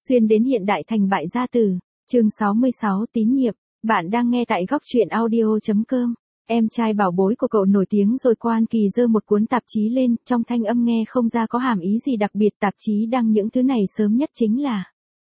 Xuyên đến hiện đại thành bại gia tử, chương 66 tín nhiệm, bạn đang nghe tại góc truyện audio.com. Em trai bảo bối của cậu nổi tiếng rồi. Quan Kỳ giơ một cuốn tạp chí lên, trong thanh âm nghe không ra có hàm ý gì đặc biệt. Tạp chí đăng những thứ này sớm nhất chính là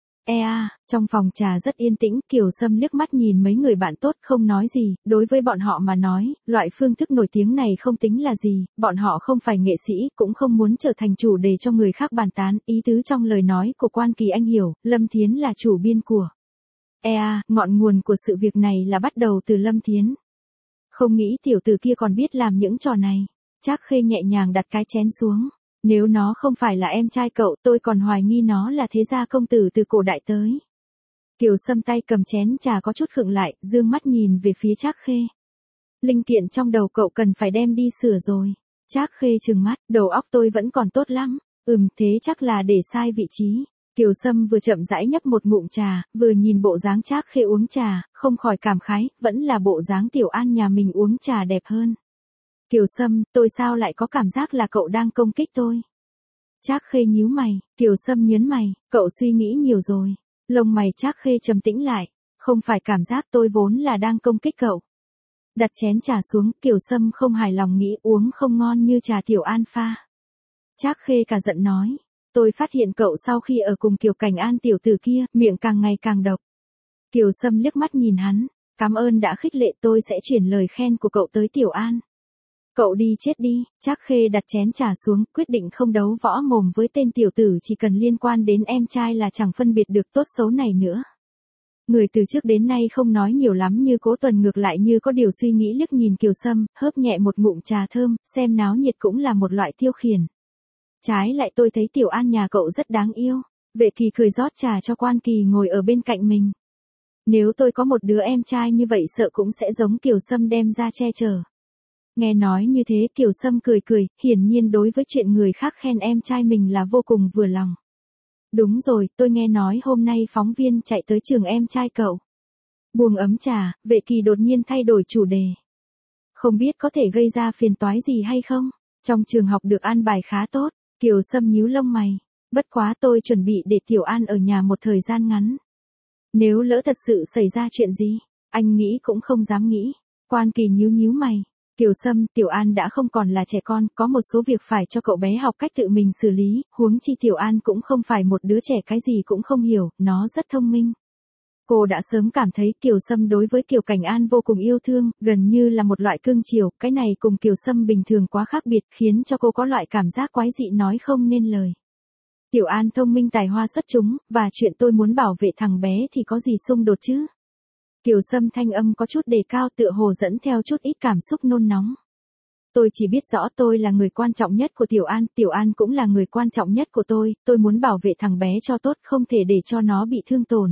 trong phòng trà rất yên tĩnh, Kiều Sâm liếc mắt nhìn mấy người bạn tốt không nói gì, đối với bọn họ mà nói, loại phương thức nổi tiếng này không tính là gì, bọn họ không phải nghệ sĩ, cũng không muốn trở thành chủ đề cho người khác bàn tán, ý tứ trong lời nói của Quan Kỳ anh hiểu, Lâm Thiến là chủ biên của ngọn nguồn của sự việc này là bắt đầu từ Lâm Thiến. Không nghĩ tiểu tử kia còn biết làm những trò này. Trác Khê nhẹ nhàng đặt cái chén xuống. Nếu nó không phải là em trai cậu, tôi còn hoài nghi nó là thế gia công tử từ cổ đại tới. Kiều Sâm tay cầm chén trà có chút khựng lại, dương mắt nhìn về phía Trác Khê. Linh kiện trong đầu cậu cần phải đem đi sửa rồi. Trác Khê trừng mắt, đầu óc tôi vẫn còn tốt lắm. Thế chắc là để sai vị trí. Kiều Sâm vừa chậm rãi nhấp một ngụm trà, vừa nhìn bộ dáng Trác Khê uống trà, không khỏi cảm khái, vẫn là bộ dáng Tiểu An nhà mình uống trà đẹp hơn. Kiều Sâm, tôi sao lại có cảm giác là cậu đang công kích tôi? Trác Khê nhíu mày, Kiều Sâm nhớn mày, cậu suy nghĩ nhiều rồi. Lông mày Trác Khê trầm tĩnh lại, không phải cảm giác tôi vốn là đang công kích cậu. Đặt chén trà xuống, Kiều Sâm không hài lòng nghĩ uống không ngon như trà Tiểu An pha. Trác Khê cả giận nói, tôi phát hiện cậu sau khi ở cùng Kiều Cảnh An tiểu tử kia, miệng càng ngày càng độc. Kiều Sâm liếc mắt nhìn hắn, cảm ơn đã khích lệ, tôi sẽ chuyển lời khen của cậu tới Tiểu An. Cậu đi chết đi. Trác Khê đặt chén trà xuống, quyết định không đấu võ mồm với tên tiểu tử chỉ cần liên quan đến em trai là chẳng phân biệt được tốt xấu này nữa. Người từ trước đến nay không nói nhiều lắm như Cố Tuần ngược lại như có điều suy nghĩ liếc nhìn Kiều Sâm, hớp nhẹ một ngụm trà thơm, xem náo nhiệt cũng là một loại tiêu khiển. Trái lại tôi thấy Tiểu An nhà cậu rất đáng yêu. Vệ Kỳ cười rót trà cho Quan Kỳ ngồi ở bên cạnh mình. Nếu tôi có một đứa em trai như vậy sợ cũng sẽ giống Kiều Sâm đem ra che chở. Nghe nói như thế Kiều Sâm cười cười, hiển nhiên đối với chuyện người khác khen em trai mình là vô cùng vừa lòng. Đúng rồi, tôi nghe nói hôm nay phóng viên chạy tới trường em trai cậu. Buông ấm trà, Vệ Kỳ đột nhiên thay đổi chủ đề. Không biết có thể gây ra phiền toái gì hay không? Trong trường học được an bài khá tốt. Kiều Sâm nhíu lông mày. Bất quá tôi chuẩn bị để Tiểu An ở nhà một thời gian ngắn. Nếu lỡ thật sự xảy ra chuyện gì, anh nghĩ cũng không dám nghĩ. Quan Kỳ nhíu mày. Kiều Sâm, Tiểu An đã không còn là trẻ con, có một số việc phải cho cậu bé học cách tự mình xử lý, huống chi Tiểu An cũng không phải một đứa trẻ cái gì cũng không hiểu, nó rất thông minh. Cô đã sớm cảm thấy Kiều Sâm đối với Kiều Cảnh An vô cùng yêu thương, gần như là một loại cưng chiều, cái này cùng Kiều Sâm bình thường quá khác biệt, khiến cho cô có loại cảm giác quái dị nói không nên lời. Tiểu An thông minh tài hoa xuất chúng, và chuyện tôi muốn bảo vệ thằng bé thì có gì xung đột chứ? Kiều Sâm thanh âm có chút đề cao tựa hồ dẫn theo chút ít cảm xúc nôn nóng. Tôi chỉ biết rõ tôi là người quan trọng nhất của Tiểu An cũng là người quan trọng nhất của tôi muốn bảo vệ thằng bé cho tốt, không thể để cho nó bị thương tổn.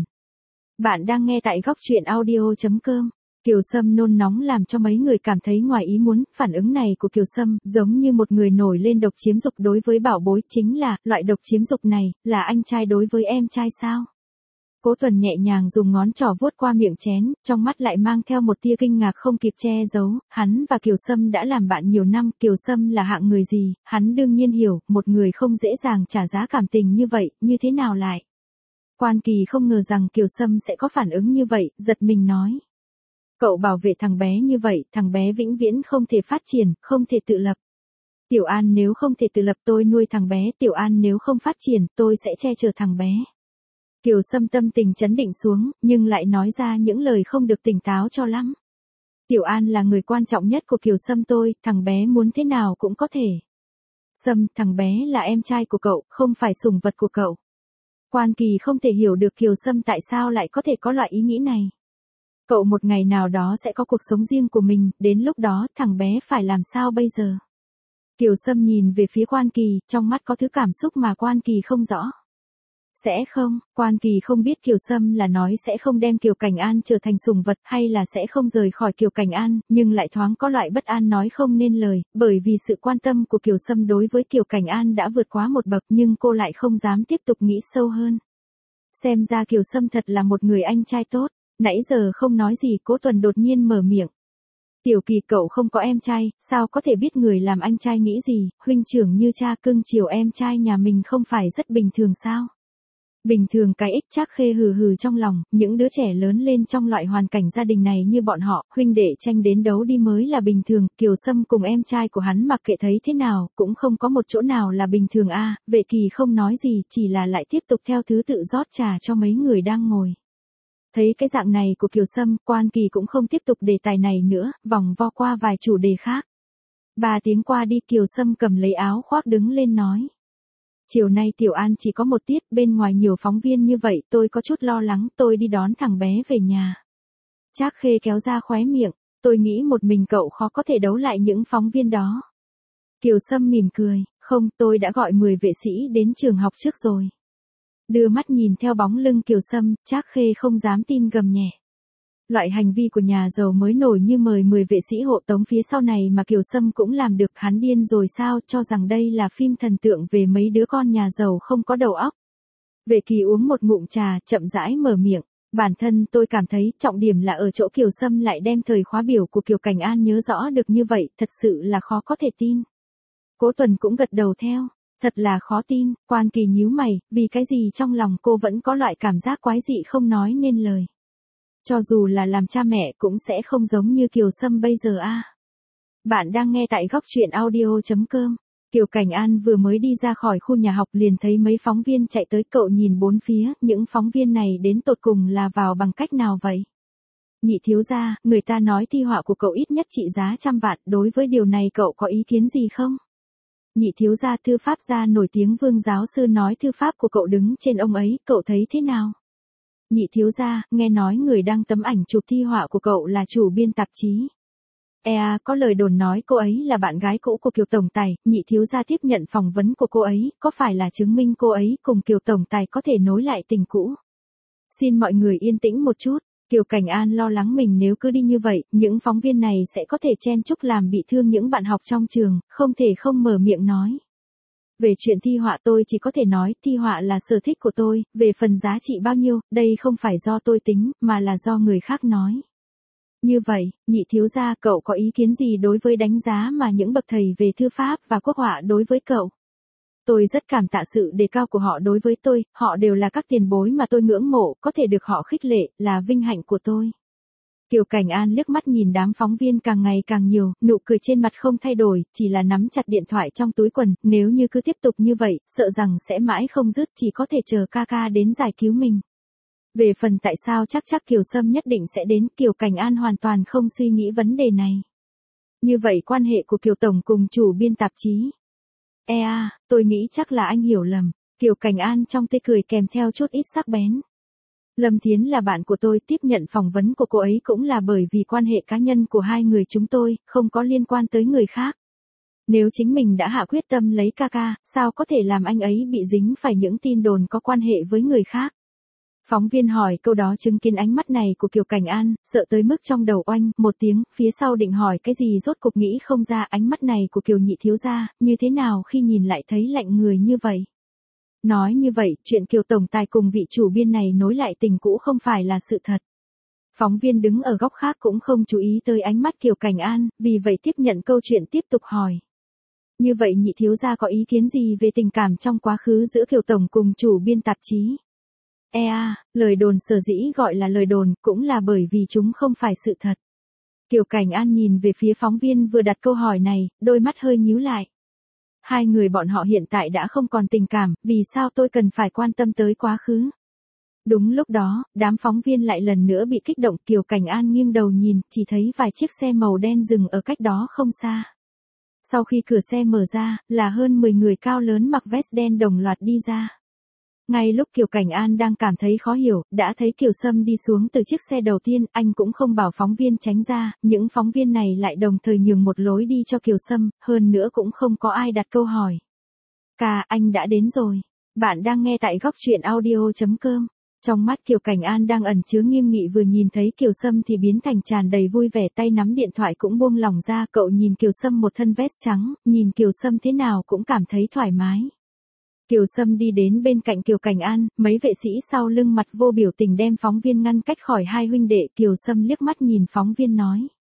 Bạn đang nghe tại góc truyện audio.com. Kiều Sâm nôn nóng làm cho mấy người cảm thấy ngoài ý muốn, phản ứng này của Kiều Sâm giống như một người nổi lên độc chiếm dục đối với bảo bối, chính là, loại độc chiếm dục này, là anh trai đối với em trai sao? Cố Tuần nhẹ nhàng dùng ngón trỏ vuốt qua miệng chén, trong mắt lại mang theo một tia kinh ngạc không kịp che giấu, hắn và Kiều Sâm đã làm bạn nhiều năm, Kiều Sâm là hạng người gì, hắn đương nhiên hiểu, một người không dễ dàng trả giá cảm tình như vậy, như thế nào lại? Quan Kỳ không ngờ rằng Kiều Sâm sẽ có phản ứng như vậy, giật mình nói. Cậu bảo vệ thằng bé như vậy, thằng bé vĩnh viễn không thể phát triển, không thể tự lập. Tiểu An nếu không thể tự lập tôi nuôi thằng bé, Tiểu An nếu không phát triển, tôi sẽ che chở thằng bé. Kiều Sâm tâm tình trấn định xuống, nhưng lại nói ra những lời không được tỉnh táo cho lắm. Tiểu An là người quan trọng nhất của Kiều Sâm tôi, thằng bé muốn thế nào cũng có thể. Sâm, thằng bé là em trai của cậu, không phải sủng vật của cậu. Quan Kỳ không thể hiểu được Kiều Sâm tại sao lại có thể có loại ý nghĩ này. Cậu một ngày nào đó sẽ có cuộc sống riêng của mình, đến lúc đó thằng bé phải làm sao bây giờ? Kiều Sâm nhìn về phía Quan Kỳ, trong mắt có thứ cảm xúc mà Quan Kỳ không rõ. Sẽ không, Quan Kỳ không biết Kiều Sâm là nói sẽ không đem Kiều Cảnh An trở thành sủng vật hay là sẽ không rời khỏi Kiều Cảnh An, nhưng lại thoáng có loại bất an nói không nên lời, bởi vì sự quan tâm của Kiều Sâm đối với Kiều Cảnh An đã vượt quá một bậc nhưng cô lại không dám tiếp tục nghĩ sâu hơn. Xem ra Kiều Sâm thật là một người anh trai tốt, nãy giờ không nói gì Cố Tuần đột nhiên mở miệng. Tiểu Kỳ cậu không có em trai, sao có thể biết người làm anh trai nghĩ gì, huynh trưởng như cha cưng chiều em trai nhà mình không phải rất bình thường sao? Bình thường cái ích Trác Khê hừ hừ trong lòng, những đứa trẻ lớn lên trong loại hoàn cảnh gia đình này như bọn họ, huynh đệ tranh đến đấu đi mới là bình thường, Kiều Sâm cùng em trai của hắn mặc kệ thấy thế nào, cũng không có một chỗ nào là bình thường a. Vệ Kỳ không nói gì, chỉ là lại tiếp tục theo thứ tự rót trà cho mấy người đang ngồi. Thấy cái dạng này của Kiều Sâm, Quan Kỳ cũng không tiếp tục đề tài này nữa, vòng vo qua vài chủ đề khác. 3 tiếng qua đi, Kiều Sâm cầm lấy áo khoác đứng lên nói. Chiều nay Tiểu An chỉ có một tiết, bên ngoài nhiều phóng viên như vậy, tôi có chút lo lắng, tôi đi đón thằng bé về nhà. Trác Khê kéo ra khóe miệng, tôi nghĩ một mình cậu khó có thể đấu lại những phóng viên đó. Kiều Sâm mỉm cười, không, tôi đã gọi 10 vệ sĩ đến trường học trước rồi. Đưa mắt nhìn theo bóng lưng Kiều Sâm, Trác Khê không dám tin gầm nhẹ. Loại hành vi của nhà giàu mới nổi như mời 10 vệ sĩ hộ tống phía sau này mà Kiều Sâm cũng làm được, hắn điên rồi sao, cho rằng đây là phim thần tượng về mấy đứa con nhà giàu không có đầu óc. Vệ Kỳ uống một ngụm trà, chậm rãi mở miệng, bản thân tôi cảm thấy trọng điểm là ở chỗ Kiều Sâm lại đem thời khóa biểu của Kiều Cảnh An nhớ rõ được như vậy, thật sự là khó có thể tin. Cố Tuần cũng gật đầu theo, thật là khó tin. Quan Kỳ nhíu mày, vì cái gì trong lòng cô vẫn có loại cảm giác quái dị không nói nên lời. Cho dù là làm cha mẹ cũng sẽ không giống như Kiều Sâm bây giờ a. Bạn đang nghe tại góc truyện audio.com. Kiều Cảnh An vừa mới đi ra khỏi khu nhà học liền thấy mấy phóng viên chạy tới, cậu nhìn bốn phía, những phóng viên này đến tột cùng là vào bằng cách nào vậy? Nhị thiếu gia, người ta nói thi họa của cậu ít nhất trị giá 100 vạn, đối với điều này cậu có ý kiến gì không? Nhị thiếu gia, thư pháp gia nổi tiếng Vương giáo sư nói thư pháp của cậu đứng trên ông ấy, cậu thấy thế nào? Nhị thiếu gia, nghe nói người đăng tấm ảnh chụp thi họa của cậu là chủ biên tạp chí. Có lời đồn nói cô ấy là bạn gái cũ của Kiều Tổng Tài, nhị thiếu gia tiếp nhận phỏng vấn của cô ấy, có phải là chứng minh cô ấy cùng Kiều Tổng Tài có thể nối lại tình cũ? Xin mọi người yên tĩnh một chút, Kiều Cảnh An lo lắng mình nếu cứ đi như vậy, những phóng viên này sẽ có thể chen chúc làm bị thương những bạn học trong trường, không thể không mở miệng nói. Về chuyện thi họa tôi chỉ có thể nói, thi họa là sở thích của tôi, về phần giá trị bao nhiêu, đây không phải do tôi tính, mà là do người khác nói. Như vậy, nhị thiếu gia, cậu có ý kiến gì đối với đánh giá mà những bậc thầy về thư pháp và quốc họa đối với cậu? Tôi rất cảm tạ sự đề cao của họ đối với tôi, họ đều là các tiền bối mà tôi ngưỡng mộ, có thể được họ khích lệ, là vinh hạnh của tôi. Kiều Cảnh An liếc mắt nhìn đám phóng viên càng ngày càng nhiều, nụ cười trên mặt không thay đổi, chỉ là nắm chặt điện thoại trong túi quần, nếu như cứ tiếp tục như vậy, sợ rằng sẽ mãi không dứt, chỉ có thể chờ ca ca đến giải cứu mình. Về phần tại sao chắc Kiều Sâm nhất định sẽ đến, Kiều Cảnh An hoàn toàn không suy nghĩ vấn đề này. Như vậy quan hệ của Kiều Tổng cùng chủ biên tạp chí. Tôi nghĩ chắc là anh hiểu lầm. Kiều Cảnh An trong tê cười kèm theo chút ít sắc bén. Lâm Thiến là bạn của tôi, tiếp nhận phỏng vấn của cô ấy cũng là bởi vì quan hệ cá nhân của hai người chúng tôi, không có liên quan tới người khác. Nếu chính mình đã hạ quyết tâm lấy ca ca, sao có thể làm anh ấy bị dính phải những tin đồn có quan hệ với người khác? Phóng viên hỏi câu đó chứng kiến ánh mắt này của Kiều Cảnh An, sợ tới mức trong đầu oanh một tiếng, phía sau định hỏi cái gì rốt cục nghĩ không ra, ánh mắt này của Kiều nhị thiếu gia, như thế nào khi nhìn lại thấy lạnh người như vậy. Nói như vậy, chuyện Kiều Tổng Tài cùng vị chủ biên này nối lại tình cũ không phải là sự thật. Phóng viên đứng ở góc khác cũng không chú ý tới ánh mắt Kiều Cảnh An, vì vậy tiếp nhận câu chuyện tiếp tục hỏi. Như vậy nhị thiếu gia có ý kiến gì về tình cảm trong quá khứ giữa Kiều Tổng cùng chủ biên tạp chí? Lời đồn sở dĩ gọi là lời đồn cũng là bởi vì chúng không phải sự thật. Kiều Cảnh An nhìn về phía phóng viên vừa đặt câu hỏi này, đôi mắt hơi nhíu lại. Hai người bọn họ hiện tại đã không còn tình cảm, vì sao tôi cần phải quan tâm tới quá khứ? Đúng lúc đó, đám phóng viên lại lần nữa bị kích động, Kiều Cảnh An nghiêng đầu nhìn, chỉ thấy vài chiếc xe màu đen dừng ở cách đó không xa. Sau khi cửa xe mở ra, là hơn 10 người cao lớn mặc vest đen đồng loạt đi ra. Ngay lúc Kiều Cảnh An đang cảm thấy khó hiểu, đã thấy Kiều Sâm đi xuống từ chiếc xe đầu tiên, anh cũng không bảo phóng viên tránh ra, những phóng viên này lại đồng thời nhường một lối đi cho Kiều Sâm, hơn nữa cũng không có ai đặt câu hỏi. Anh đã đến rồi. Bạn đang nghe tại góc truyện audio.com. Trong mắt Kiều Cảnh An đang ẩn chứa nghiêm nghị, vừa nhìn thấy Kiều Sâm thì biến thành tràn đầy vui vẻ, tay nắm điện thoại cũng buông lỏng ra, cậu nhìn Kiều Sâm một thân vest trắng, nhìn Kiều Sâm thế nào cũng cảm thấy thoải mái. Kiều Sâm đi đến bên cạnh Kiều Cảnh An, mấy vệ sĩ sau lưng mặt vô biểu tình đem phóng viên ngăn cách khỏi hai huynh đệ, Kiều Sâm liếc mắt nhìn phóng viên nói.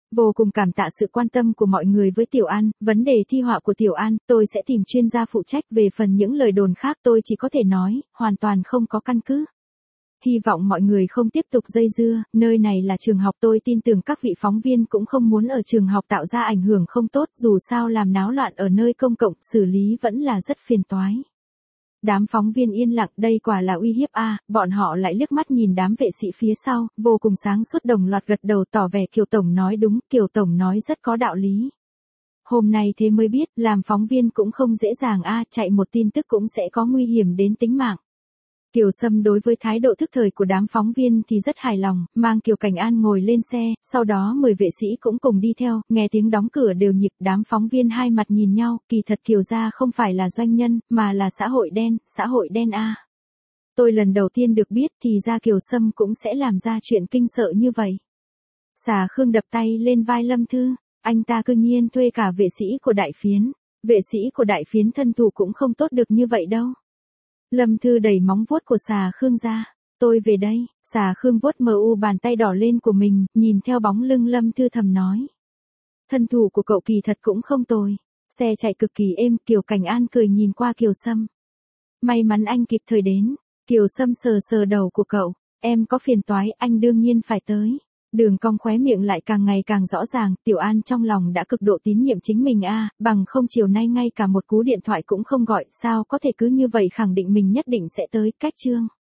Vô cùng cảm tạ sự quan tâm của mọi người với Tiểu An, vấn đề thi họa của Tiểu An, tôi sẽ tìm chuyên gia phụ trách, về phần những lời đồn khác tôi chỉ có thể nói, hoàn toàn không có căn cứ. Hy vọng mọi người không tiếp tục dây dưa, nơi này là trường học, tôi tin tưởng các vị phóng viên cũng không muốn ở trường học tạo ra ảnh hưởng không tốt, dù sao làm náo loạn ở nơi công cộng, xử lý vẫn là rất phiền toái. Đám phóng viên yên lặng, đây quả là uy hiếp a. Bọn họ lại liếc mắt nhìn đám vệ sĩ phía sau, vô cùng sáng suốt đồng loạt gật đầu tỏ vẻ Kiều Tổng nói đúng, Kiều Tổng nói rất có đạo lý. Hôm nay thế mới biết, làm phóng viên cũng không dễ dàng a, chạy một tin tức cũng sẽ có nguy hiểm đến tính mạng. Kiều Sâm đối với thái độ thức thời của đám phóng viên thì rất hài lòng, mang Kiều Cảnh An ngồi lên xe, sau đó 10 vệ sĩ cũng cùng đi theo, nghe tiếng đóng cửa đều nhịp, đám phóng viên hai mặt nhìn nhau, kỳ thật Kiều gia không phải là doanh nhân, mà là xã hội đen a. Tôi lần đầu tiên được biết thì ra Kiều Sâm cũng sẽ làm ra chuyện kinh sợ như vậy. Xà Khương đập tay lên vai Lâm Thư, anh ta cư nhiên thuê cả vệ sĩ của đại phiến, vệ sĩ của đại phiến thân thủ cũng không tốt được như vậy đâu. Lâm Thư đẩy móng vuốt của Xà Khương ra. Tôi về đây. Xà Khương vuốt bàn tay đỏ lên của mình, nhìn theo bóng lưng Lâm Thư thầm nói. Thân thủ của cậu kỳ thật cũng không tồi. Xe chạy cực kỳ êm, Kiều Cảnh An cười nhìn qua Kiều Sâm. May mắn anh kịp thời đến. Kiều Sâm sờ sờ đầu của cậu. Em có phiền toái, anh đương nhiên phải tới. Đường cong khóe miệng lại càng ngày càng rõ ràng, Tiểu An trong lòng đã cực độ tín nhiệm chính mình a, bằng không chiều nay ngay cả một cú điện thoại cũng không gọi, sao có thể cứ như vậy khẳng định mình nhất định sẽ tới, cách chương.